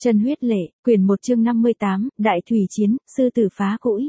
Chân huyết lệ, quyển 1 chương 58, Đại thủy chiến, sư tử phá cũi.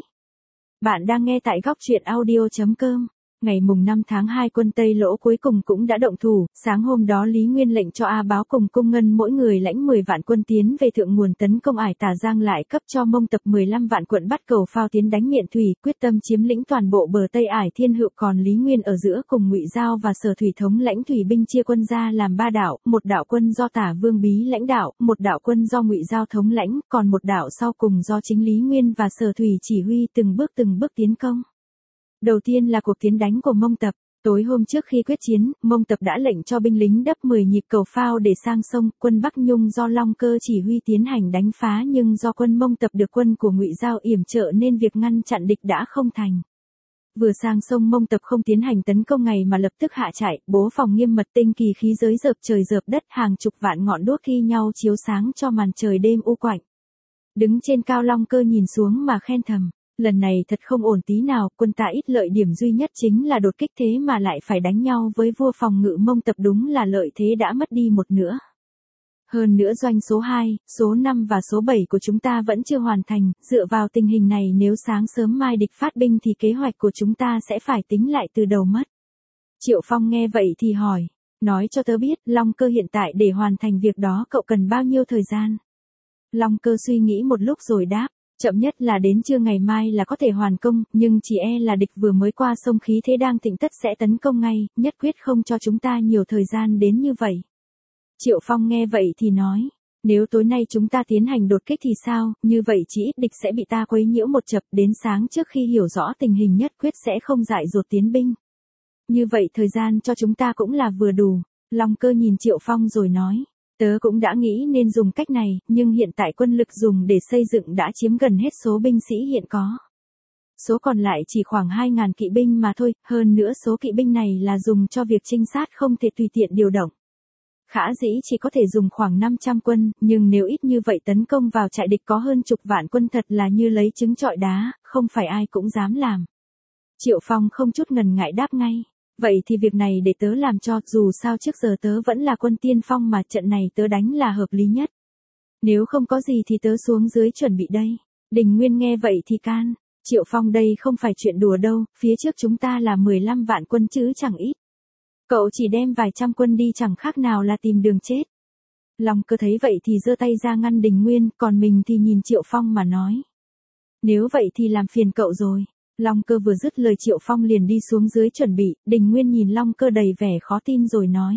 Bạn đang nghe tại góc truyện audio.com. Ngày mùng 5 tháng 2 quân Tây Lỗ cuối cùng cũng đã động thủ, sáng hôm đó Lý Nguyên lệnh cho A Báo cùng Cung Ngân mỗi người lãnh 10 vạn quân tiến về thượng nguồn tấn công Ải Tà Giang, lại cấp cho Mông Tập 15 vạn quận bắt cầu phao tiến đánh Miện Thủy, quyết tâm chiếm lĩnh toàn bộ bờ Tây Ải Thiên Hữu. Còn Lý Nguyên ở giữa cùng Ngụy Giao và Sở Thủy thống lãnh thủy binh chia quân ra làm 3 đạo, một đạo quân do Tả Vương Bí lãnh đạo, một đạo quân do Ngụy Giao thống lãnh, còn một đạo sau cùng do chính Lý Nguyên và Sở Thủy chỉ huy từng bước tiến công. Đầu tiên là cuộc tiến đánh của Mông Tập. Tối hôm trước khi quyết chiến, Mông Tập đã lệnh cho binh lính đắp 10 nhịp cầu phao để sang sông, quân Bắc Nhung do Long Cơ chỉ huy tiến hành đánh phá, nhưng do quân Mông Tập được quân của Ngụy Giao yểm trợ nên việc ngăn chặn địch đã không thành. Vừa sang sông, Mông Tập không tiến hành tấn công ngay mà lập tức hạ trại, bố phòng nghiêm mật, tinh kỳ khí giới dợp trời dợp đất, hàng chục vạn ngọn đuốc thi nhau chiếu sáng cho màn trời đêm u quạnh. Đứng trên cao, Long Cơ nhìn xuống mà khen thầm. Lần này thật không ổn tí nào, quân ta ít lợi điểm duy nhất chính là đột kích, thế mà lại phải đánh nhau với vua phòng ngự Mông Tập, đúng là lợi thế đã mất đi một nửa. Hơn nữa doanh số 2, số 5 và số 7 của chúng ta vẫn chưa hoàn thành, dựa vào tình hình này nếu sáng sớm mai địch phát binh thì kế hoạch của chúng ta sẽ phải tính lại từ đầu mất. Triệu Phong nghe vậy thì hỏi, nói cho tớ biết, Long Cơ hiện tại để hoàn thành việc đó cậu cần bao nhiêu thời gian? Long Cơ suy nghĩ một lúc rồi đáp. Chậm nhất là đến trưa ngày mai là có thể hoàn công, nhưng chỉ e là địch vừa mới qua sông, khí thế đang thịnh tất sẽ tấn công ngay, nhất quyết không cho chúng ta nhiều thời gian đến như vậy. Triệu Phong nghe vậy thì nói, nếu tối nay chúng ta tiến hành đột kích thì sao, như vậy chỉ ít địch sẽ bị ta quấy nhiễu một chập, đến sáng trước khi hiểu rõ tình hình nhất quyết sẽ không dại dột tiến binh. Như vậy thời gian cho chúng ta cũng là vừa đủ. Long Cơ nhìn Triệu Phong rồi nói. Tớ cũng đã nghĩ nên dùng cách này, nhưng hiện tại quân lực dùng để xây dựng đã chiếm gần hết số binh sĩ hiện có. Số còn lại chỉ khoảng 2.000 kỵ binh mà thôi, hơn nữa số kỵ binh này là dùng cho việc trinh sát, không thể tùy tiện điều động. Khả dĩ chỉ có thể dùng khoảng 500 quân, nhưng nếu ít như vậy tấn công vào trại địch có hơn chục vạn quân thật là như lấy trứng trọi đá, không phải ai cũng dám làm. Triệu Phong không chút ngần ngại đáp ngay. Vậy thì việc này để tớ làm cho, dù sao trước giờ tớ vẫn là quân tiên phong mà trận này tớ đánh là hợp lý nhất. Nếu không có gì thì tớ xuống dưới chuẩn bị đây. Đình Nguyên nghe vậy thì can. Triệu Phong, đây không phải chuyện đùa đâu, phía trước chúng ta là 15 vạn quân chứ chẳng ít. Cậu chỉ đem vài trăm quân đi chẳng khác nào là tìm đường chết. Long Cơ thấy vậy thì giơ tay ra ngăn Đình Nguyên, còn mình thì nhìn Triệu Phong mà nói. Nếu vậy thì làm phiền cậu rồi. Long Cơ vừa dứt lời Triệu Phong liền đi xuống dưới chuẩn bị, Đình Nguyên nhìn Long Cơ đầy vẻ khó tin rồi nói.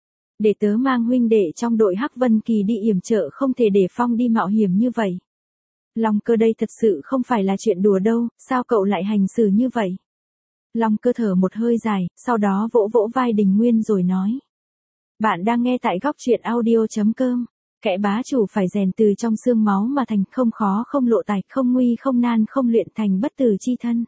Để tớ mang huynh đệ trong đội Hắc Vân Kỳ đi yểm trợ, không thể để Phong đi mạo hiểm như vậy. Long Cơ, đây thật sự không phải là chuyện đùa đâu, sao cậu lại hành xử như vậy? Long Cơ thở một hơi dài, sau đó vỗ vỗ vai Đình Nguyên rồi nói. Bạn đang nghe tại góc truyện audio.com. Kẻ bá chủ phải rèn từ trong xương máu mà thành, không khó không lộ tài, không nguy không nan không luyện thành bất tử chi thân.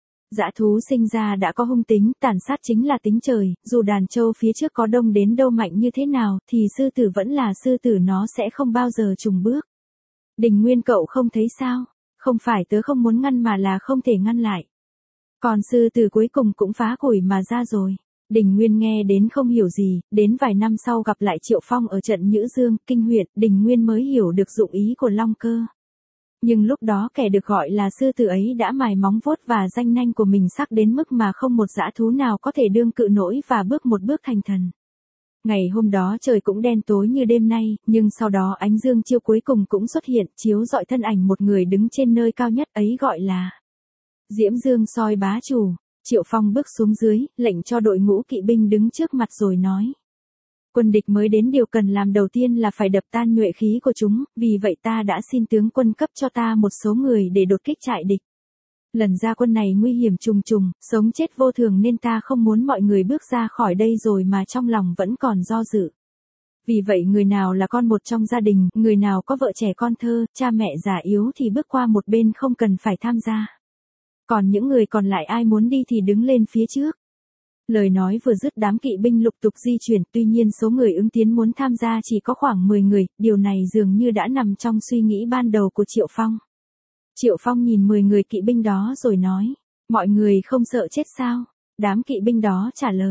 Dã thú sinh ra đã có hung tính, tàn sát chính là tính trời, dù đàn trâu phía trước có đông đến đâu mạnh như thế nào, thì sư tử vẫn là sư tử, nó sẽ không bao giờ chùng bước. Đình Nguyên, cậu không thấy sao? Không phải tớ không muốn ngăn mà là không thể ngăn lại. Còn sư tử cuối cùng cũng phá củi mà ra rồi. Đình Nguyên nghe đến không hiểu gì, đến vài năm sau gặp lại Triệu Phong ở trận Nhữ Dương, Kinh Huyện, Đình Nguyên mới hiểu được dụng ý của Long Cơ. Nhưng lúc đó kẻ được gọi là sư tử ấy đã mài móng vuốt và ranh nanh của mình sắc đến mức mà không một dã thú nào có thể đương cự nổi và bước một bước thành thần. Ngày hôm đó trời cũng đen tối như đêm nay, nhưng sau đó ánh dương chiêu cuối cùng cũng xuất hiện, chiếu rọi thân ảnh một người đứng trên nơi cao nhất, ấy gọi là Diễm Dương Soi bá chủ. Triệu Phong bước xuống dưới, lệnh cho đội ngũ kỵ binh đứng trước mặt rồi nói. Quân địch mới đến, điều cần làm đầu tiên là phải đập tan nhuệ khí của chúng, vì vậy ta đã xin tướng quân cấp cho ta một số người để đột kích trại địch. Lần ra quân này nguy hiểm trùng trùng, sống chết vô thường nên ta không muốn mọi người bước ra khỏi đây rồi mà trong lòng vẫn còn do dự. Vì vậy người nào là con một trong gia đình, người nào có vợ trẻ con thơ, cha mẹ già yếu thì bước qua một bên, không cần phải tham gia. Còn những người còn lại ai muốn đi thì đứng lên phía trước. Lời nói vừa dứt, đám kỵ binh lục tục di chuyển, tuy nhiên số người ứng tiến muốn tham gia chỉ có khoảng 10 người, điều này dường như đã nằm trong suy nghĩ ban đầu của Triệu Phong. Triệu Phong nhìn 10 người kỵ binh đó rồi nói, mọi người không sợ chết sao? Đám kỵ binh đó trả lời,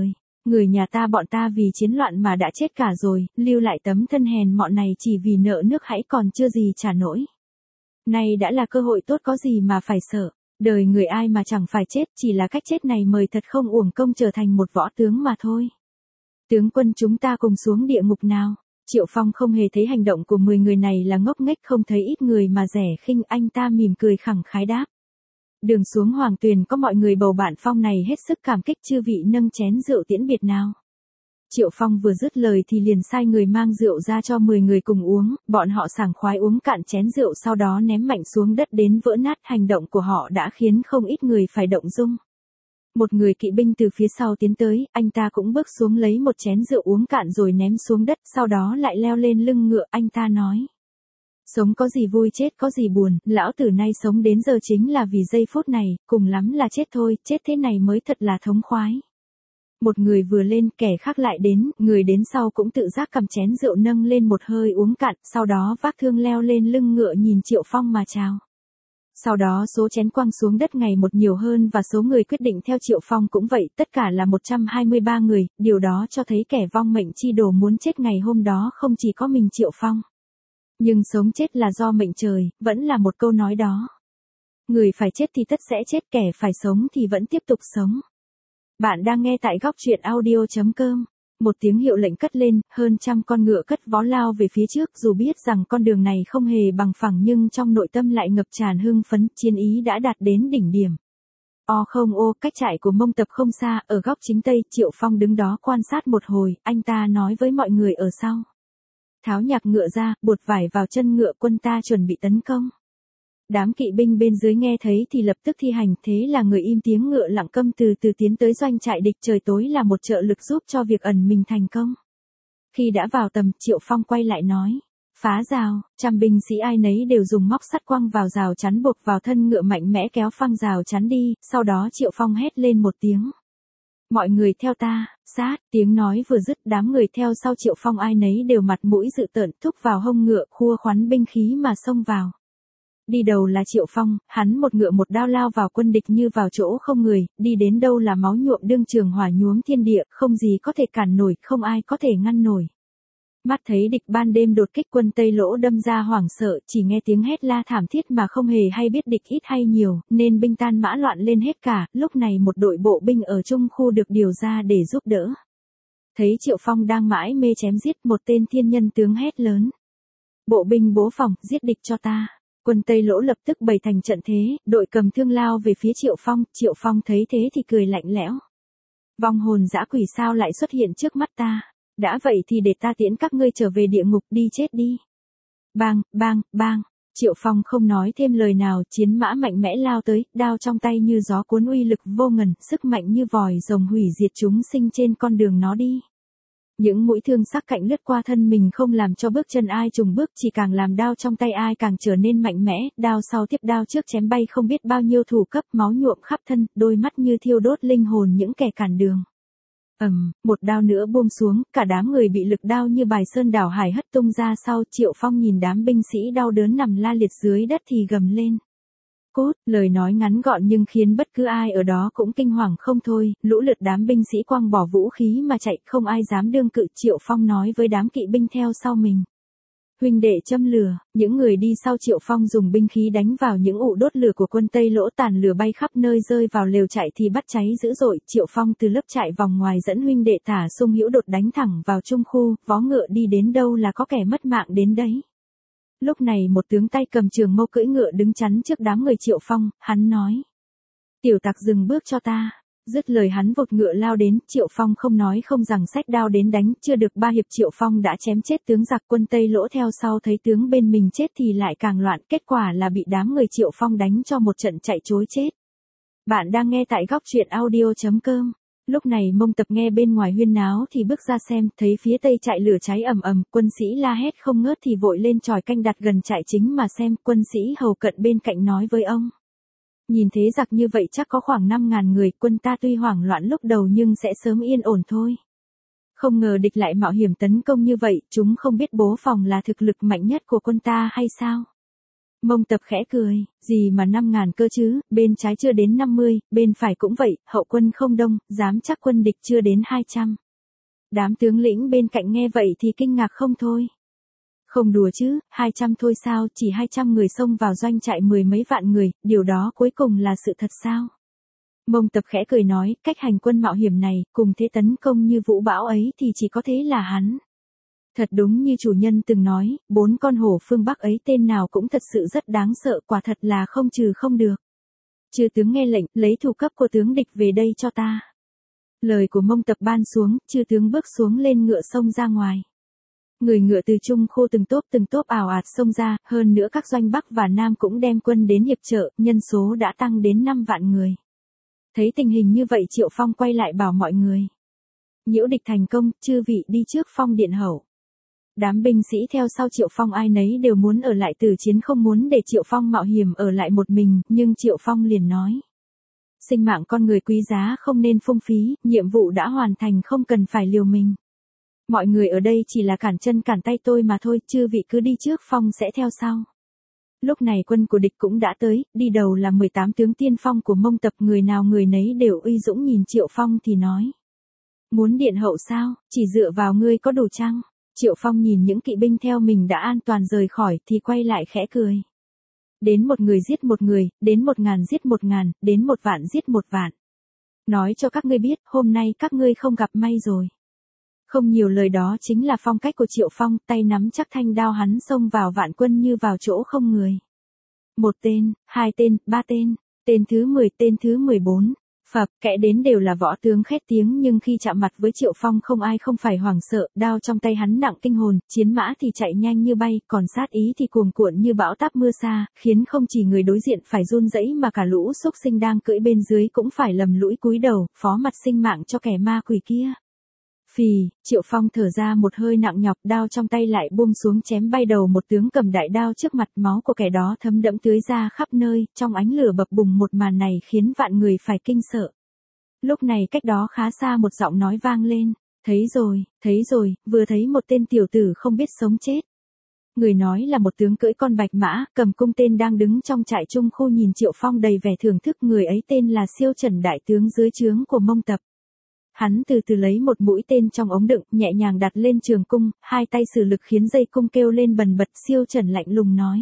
Người nhà ta bọn ta vì chiến loạn mà đã chết cả rồi, lưu lại tấm thân hèn mọn này chỉ vì nợ nước hãy còn chưa gì trả nổi. Nay đã là cơ hội tốt có gì mà phải sợ, đời người ai mà chẳng phải chết, chỉ là cách chết này mời thật không uổng công trở thành một võ tướng mà thôi. Tướng quân chúng ta cùng xuống địa ngục nào. Triệu Phong không hề thấy hành động của 10 người này là ngốc nghếch, không thấy ít người mà rẻ khinh, anh ta mỉm cười khẳng khái đáp. Đường xuống Hoàng Tuyền có mọi người bầu bạn Phong này hết sức cảm kích, chư vị nâng chén rượu tiễn biệt nào. Triệu Phong vừa dứt lời thì liền sai người mang rượu ra cho 10 người cùng uống, bọn họ sảng khoái uống cạn chén rượu sau đó ném mạnh xuống đất đến vỡ nát, hành động của họ đã khiến không ít người phải động dung. Một người kỵ binh từ phía sau tiến tới, anh ta cũng bước xuống lấy một chén rượu uống cạn rồi ném xuống đất, sau đó lại leo lên lưng ngựa, anh ta nói. Sống có gì vui, chết có gì buồn, lão tử nay sống đến giờ chính là vì giây phút này, cùng lắm là chết thôi, chết thế này mới thật là thống khoái. Một người vừa lên, kẻ khác lại đến, người đến sau cũng tự giác cầm chén rượu nâng lên một hơi uống cạn, sau đó vác thương leo lên lưng ngựa nhìn Triệu Phong mà chào. Sau đó số chén quăng xuống đất ngày một nhiều hơn và số người quyết định theo Triệu Phong cũng vậy, tất cả là 123 người, điều đó cho thấy kẻ vong mệnh chi đồ muốn chết ngày hôm đó không chỉ có mình Triệu Phong. Nhưng sống chết là do mệnh trời, vẫn là một câu nói đó. Người phải chết thì tất sẽ chết, kẻ phải sống thì vẫn tiếp tục sống. Bạn đang nghe tại góc truyện audio.com. Một tiếng hiệu lệnh cất lên, hơn trăm con ngựa cất vó lao về phía trước, dù biết rằng con đường này không hề bằng phẳng nhưng trong nội tâm lại ngập tràn hưng phấn, chiến ý đã đạt đến đỉnh điểm. Cách trại của Mông Tập không xa, ở góc chính tây, Triệu Phong đứng đó quan sát một hồi, anh ta nói với mọi người ở sau. Tháo nhạc ngựa ra, buột vải vào chân ngựa, quân ta chuẩn bị tấn công. Đám kỵ binh bên dưới nghe thấy thì lập tức thi hành, thế là người im tiếng ngựa lặng câm từ từ tiến tới doanh trại địch, trời tối là một trợ lực giúp cho việc ẩn mình thành công. Khi đã vào tầm, Triệu Phong quay lại nói, phá rào, trăm binh sĩ ai nấy đều dùng móc sắt quăng vào rào chắn buộc vào thân ngựa, mạnh mẽ kéo phăng rào chắn đi, sau đó Triệu Phong hét lên một tiếng. Mọi người theo ta, sát, tiếng nói vừa dứt, đám người theo sau Triệu Phong ai nấy đều mặt mũi dữ tợn, thúc vào hông ngựa, khua khoắn binh khí mà xông vào. Đi đầu là Triệu Phong, hắn một ngựa một đao lao vào quân địch như vào chỗ không người, đi đến đâu là máu nhuộm đương trường, hỏa nhuốm thiên địa, không gì có thể cản nổi, không ai có thể ngăn nổi. Mắt thấy địch ban đêm đột kích, quân Tây Lỗ đâm ra hoảng sợ, chỉ nghe tiếng hét la thảm thiết mà không hề hay biết địch ít hay nhiều, nên binh tan mã loạn lên hết cả, lúc này một đội bộ binh ở trung khu được điều ra để giúp đỡ. Thấy Triệu Phong đang mãi mê chém giết, một tên thiên nhân tướng hét lớn. Bộ binh bố phòng, giết địch cho ta. Quân Tây Lỗ lập tức bày thành trận thế, đội cầm thương lao về phía Triệu Phong thấy thế thì cười lạnh lẽo. Vong hồn dã quỷ sao lại xuất hiện trước mắt ta, đã vậy thì để ta tiễn các ngươi trở về địa ngục, đi chết đi. Bang, bang, bang, Triệu Phong không nói thêm lời nào, chiến mã mạnh mẽ lao tới, đao trong tay như gió cuốn, uy lực vô ngần, sức mạnh như vòi rồng hủy diệt chúng sinh trên con đường nó đi. Những mũi thương sắc cạnh lướt qua thân mình không làm cho bước chân ai trùng bước, chỉ càng làm đao trong tay ai càng trở nên mạnh mẽ, đao sau tiếp đao trước chém bay không biết bao nhiêu thủ cấp, máu nhuộm khắp thân, đôi mắt như thiêu đốt linh hồn những kẻ cản đường. Một đao nữa buông xuống, cả đám người bị lực đao như bài sơn đảo hải hất tung ra sau. Triệu Phong nhìn đám binh sĩ đau đớn nằm la liệt dưới đất thì gầm lên. Cút, lời nói ngắn gọn nhưng khiến bất cứ ai ở đó cũng kinh hoàng không thôi, lũ lượt đám binh sĩ quăng bỏ vũ khí mà chạy, không ai dám đương cự. Triệu Phong nói với đám kỵ binh theo sau mình. Huynh đệ châm lửa, những người đi sau Triệu Phong dùng binh khí đánh vào những ụ đốt lửa của quân Tây Lỗ, tàn lửa bay khắp nơi, rơi vào lều trại thì bắt cháy dữ dội. Triệu Phong từ lớp trại vòng ngoài dẫn huynh đệ Tả Sung Hữu đột đánh thẳng vào trung khu, vó ngựa đi đến đâu là có kẻ mất mạng đến đấy. Lúc này một tướng tay cầm trường mâu cưỡi ngựa đứng chắn trước đám người Triệu Phong, hắn nói. Tiểu tặc dừng bước cho ta. Dứt lời hắn vụt ngựa lao đến, Triệu Phong không nói không rằng xách đao đến đánh, chưa được 3 hiệp Triệu Phong đã chém chết tướng giặc. Quân Tây Lỗ theo sau thấy tướng bên mình chết thì lại càng loạn, kết quả là bị đám người Triệu Phong đánh cho một trận chạy trối chết. Bạn đang nghe tại góc truyện audio.com. Lúc này Mông Tập nghe bên ngoài huyên náo thì bước ra xem, thấy phía tây trại lửa cháy ầm ầm, quân sĩ la hét không ngớt thì vội lên chòi canh đặt gần trại chính mà xem. Quân sĩ hầu cận bên cạnh nói với ông. Nhìn thế giặc như vậy chắc có khoảng 5.000 người, quân ta tuy hoảng loạn lúc đầu nhưng sẽ sớm yên ổn thôi. Không ngờ địch lại mạo hiểm tấn công như vậy, chúng không biết bố phòng là thực lực mạnh nhất của quân ta hay sao? Mông Tập khẽ cười, gì mà 5.000 cơ chứ, bên trái chưa đến 50, bên phải cũng vậy, hậu quân không đông, dám chắc quân địch chưa đến 200. Đám tướng lĩnh bên cạnh nghe vậy thì kinh ngạc không thôi. Không đùa chứ, 200 thôi sao, chỉ 200 người xông vào doanh trại mười mấy vạn người, điều đó cuối cùng là sự thật sao? Mông Tập khẽ cười nói, cách hành quân mạo hiểm này, cùng thế tấn công như vũ bão ấy thì chỉ có thế là hắn. Thật đúng như chủ nhân từng nói, 4 con hổ phương Bắc ấy tên nào cũng thật sự rất đáng sợ, quả thật là không trừ không được. Chư tướng nghe lệnh, lấy thủ cấp của tướng địch về đây cho ta. Lời của Mông Tập ban xuống, chư tướng bước xuống lên ngựa xông ra ngoài. Người ngựa từ trung khô từng tốp ào ạt xông ra, hơn nữa các doanh Bắc và Nam cũng đem quân đến hiệp trợ, nhân số đã tăng đến 5 vạn người. Thấy tình hình như vậy Triệu Phong quay lại bảo mọi người. Nhiễu địch thành công, chư vị đi trước phong điện hậu. Đám binh sĩ theo sau Triệu Phong ai nấy đều muốn ở lại tử chiến, không muốn để Triệu Phong mạo hiểm ở lại một mình, nhưng Triệu Phong liền nói. Sinh mạng con người quý giá không nên phung phí, nhiệm vụ đã hoàn thành không cần phải liều mình. Mọi người ở đây chỉ là cản chân cản tay tôi mà thôi, chư vị cứ đi trước, phong sẽ theo sau. Lúc này quân của địch cũng đã tới, đi đầu là 18 tướng tiên phong của Mông Tập, người nào người nấy đều uy dũng, nhìn Triệu Phong thì nói. Muốn điện hậu sao, chỉ dựa vào ngươi có đủ chăng? Triệu Phong nhìn những kỵ binh theo mình đã an toàn rời khỏi thì quay lại khẽ cười. Đến 1 người giết 1 người, đến 1.000 giết 1.000, đến 1 vạn giết 1 vạn. Nói cho các ngươi biết, hôm nay các ngươi không gặp may rồi. Không nhiều lời, đó chính là phong cách của Triệu Phong, tay nắm chắc thanh đao hắn xông vào vạn quân như vào chỗ không người. 1 tên, 2 tên, 3 tên, tên thứ 10, tên thứ 14. Phập, kẻ đến đều là võ tướng khét tiếng, nhưng khi chạm mặt với Triệu Phong không ai không phải hoảng sợ, đao trong tay hắn nặng kinh hồn, chiến mã thì chạy nhanh như bay, còn sát ý thì cuồn cuộn như bão táp mưa sa, khiến không chỉ người đối diện phải run rẩy mà cả lũ xúc sinh đang cưỡi bên dưới cũng phải lầm lũi cúi đầu, phó mặt sinh mạng cho kẻ ma quỷ kia. Phì, Triệu Phong thở ra một hơi nặng nhọc, đao trong tay lại buông xuống chém bay đầu một tướng cầm đại đao trước mặt, máu của kẻ đó thấm đẫm tưới ra khắp nơi, trong ánh lửa bập bùng, một màn này khiến vạn người phải kinh sợ. Lúc này cách đó khá xa một giọng nói vang lên, thấy rồi, vừa thấy một tên tiểu tử không biết sống chết. Người nói là một tướng cưỡi con bạch mã, cầm cung tên đang đứng trong trại trung khu nhìn Triệu Phong đầy vẻ thưởng thức, người ấy tên là Siêu Trần, đại tướng dưới trướng của Mông Tập. Hắn từ từ lấy một mũi tên trong ống đựng, nhẹ nhàng đặt lên trường cung, hai tay sử lực khiến dây cung kêu lên bần bật. Siêu Trần lạnh lùng nói.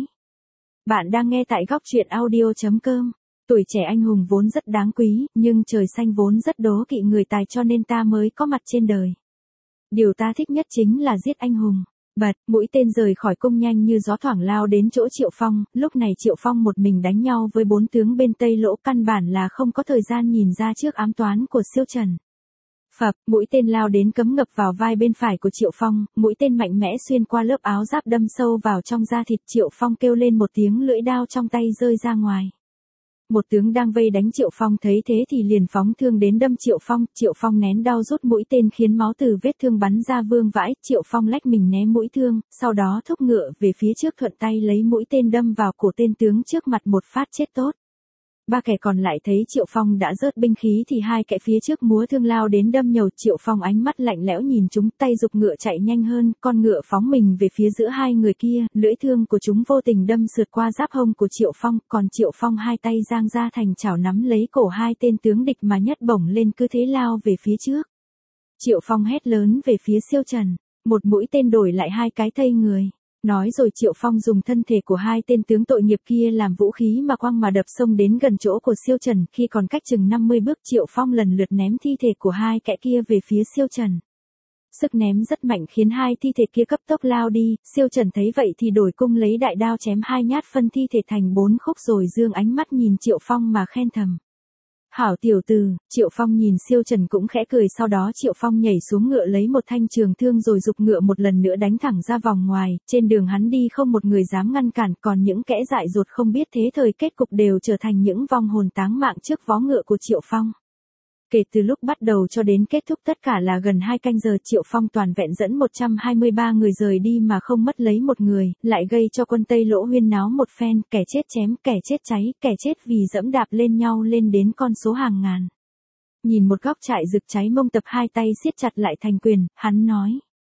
Bạn đang nghe tại góc truyện audio.com. Tuổi trẻ anh hùng vốn rất đáng quý, nhưng trời xanh vốn rất đố kỵ người tài, cho nên ta mới có mặt trên đời. Điều ta thích nhất chính là giết anh hùng. Bật, mũi tên rời khỏi cung nhanh như gió thoảng lao đến chỗ Triệu Phong, lúc này Triệu Phong một mình đánh nhau với 4 tướng bên Tây Lỗ, căn bản là không có thời gian nhìn ra trước ám toán của Siêu Trần. Phập, mũi tên lao đến cấm ngập vào vai bên phải của Triệu Phong, mũi tên mạnh mẽ xuyên qua lớp áo giáp đâm sâu vào trong da thịt. Triệu Phong kêu lên một tiếng, lưỡi đao trong tay rơi ra ngoài. Một tướng đang vây đánh Triệu Phong thấy thế thì liền phóng thương đến đâm Triệu Phong. Triệu Phong nén đau rút mũi tên khiến máu từ vết thương bắn ra vương vãi. Triệu Phong lách mình né mũi thương, sau đó thúc ngựa về phía trước, thuận tay lấy mũi tên đâm vào cổ tên tướng trước mặt, một phát chết tốt. 3 kẻ còn lại thấy Triệu Phong đã rớt binh khí thì 2 kẻ phía trước múa thương lao đến đâm nhầu. Triệu Phong ánh mắt lạnh lẽo nhìn chúng, tay giục ngựa chạy nhanh hơn, con ngựa phóng mình về phía giữa 2 người kia, lưỡi thương của chúng vô tình đâm sượt qua giáp hông của Triệu Phong, còn Triệu Phong 2 tay giang ra thành chảo nắm lấy cổ 2 tên tướng địch mà nhấc bổng lên, cứ thế lao về phía trước. Triệu Phong hét lớn về phía Siêu Trần, một mũi tên đổi lại 2 cái thây người. Nói rồi Triệu Phong dùng thân thể của 2 tên tướng tội nghiệp kia làm vũ khí mà quăng mà đập, xông đến gần chỗ của Siêu Trần. Khi còn cách chừng 50 bước, Triệu Phong lần lượt ném thi thể của 2 kẻ kia về phía Siêu Trần. Sức ném rất mạnh khiến 2 thi thể kia cấp tốc lao đi. Siêu Trần thấy vậy thì đổi cung lấy đại đao chém 2 nhát, phân thi thể thành 4 khúc, rồi dương ánh mắt nhìn Triệu Phong mà khen thầm. Hảo tiểu tử. Triệu Phong nhìn Siêu Trần cũng khẽ cười, sau đó Triệu Phong nhảy xuống ngựa lấy một thanh trường thương rồi giục ngựa một lần nữa đánh thẳng ra vòng ngoài. Trên đường hắn đi không một người dám ngăn cản, còn những kẻ dại dột không biết thế thời kết cục đều trở thành những vong hồn táng mạng trước vó ngựa của Triệu Phong. Kể từ lúc bắt đầu cho đến kết thúc tất cả là gần 2 canh giờ, Triệu Phong toàn vẹn dẫn 123 người rời đi mà không mất lấy một người, lại gây cho quân Tây Lỗ huyên náo một phen, kẻ chết chém, kẻ chết cháy, kẻ chết vì dẫm đạp lên nhau lên đến con số hàng ngàn. Nhìn một góc trại rực cháy, Mông Tập 2 tay siết chặt lại thành quyền, hắn nói.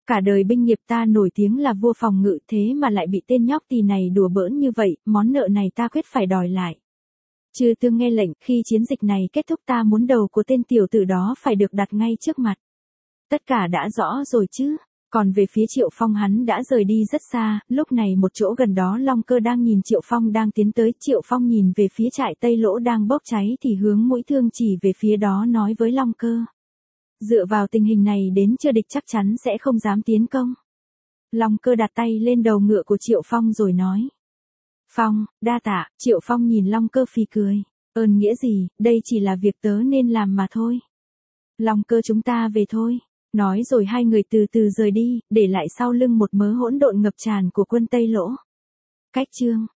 Cả đời binh nghiệp ta nổi tiếng là vua phòng ngự, thế mà lại bị tên nhóc tỳ này đùa bỡn như vậy, món nợ này ta quyết phải đòi lại. Chư tương nghe lệnh, khi chiến dịch này kết thúc ta muốn đầu của tên tiểu tử đó phải được đặt ngay trước mặt. Tất cả đã rõ rồi chứ. Còn về phía Triệu Phong, hắn đã rời đi rất xa, lúc này một chỗ gần đó Long Cơ đang nhìn Triệu Phong đang tiến tới. Triệu Phong nhìn về phía trại Tây Lỗ đang bốc cháy thì hướng mũi thương chỉ về phía đó nói với Long Cơ. Dựa vào tình hình này đến chưa địch chắc chắn sẽ không dám tiến công. Long Cơ đặt tay lên đầu ngựa của Triệu Phong rồi nói. Phong, đa tạ. Triệu Phong nhìn Long Cơ phì cười. Ơn nghĩa gì, đây chỉ là việc tớ nên làm mà thôi. Long Cơ, chúng ta về thôi. Nói rồi hai người từ từ rời đi, để lại sau lưng một mớ hỗn độn ngập tràn của quân Tây Lỗ. Cách chương